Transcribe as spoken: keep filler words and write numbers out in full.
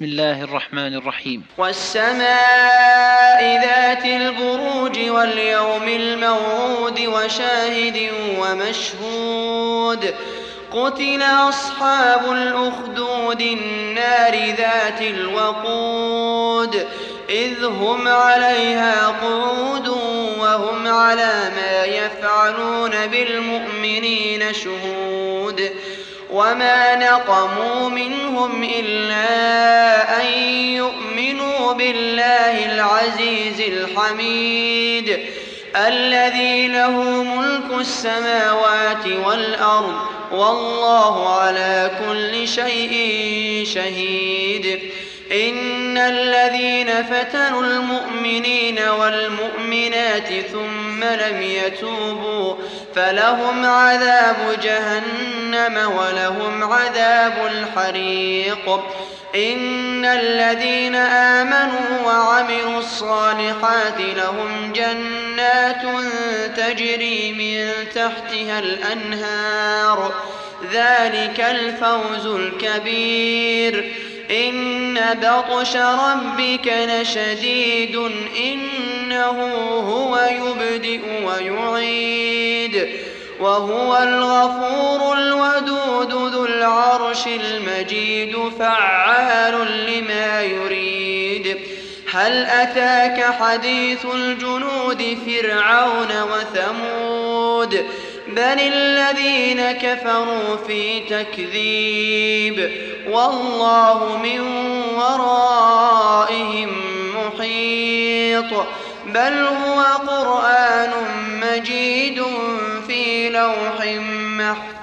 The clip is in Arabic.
بسم الله الرحمن الرحيم. والسماء ذات البروج واليوم الموعود وشاهد ومشهود قتل أصحاب الأخدود النار ذات الوقود إذ هم عليها قعود وهم على ما يفعلون بالمؤمنين شهود وما نقموا منهم إلا أن يؤمنوا بالله العزيز الحميد الذي له ملك السماوات والأرض والله على كل شيء شهيد. إن الذين فتنوا المؤمنين والمؤمنات ثم لم يتوبوا فلهم عذاب جهنم ولهم عذاب الحريق. إن الذين آمنوا وعملوا الصالحات لهم جنات تجري من تحتها الأنهار ذلك الفوز الكبير. إن بطش ربك لشديد إنه هو يبدئ ويعيد وهو الغفور الودود ذو العرش المجيد فعال لما يريد. هل أتاك حديث الجنود فرعون وثمود بل الذين كفروا في تكذيب والله من ورائهم محيط بل هو قرآن مجيد في لوح محفوظ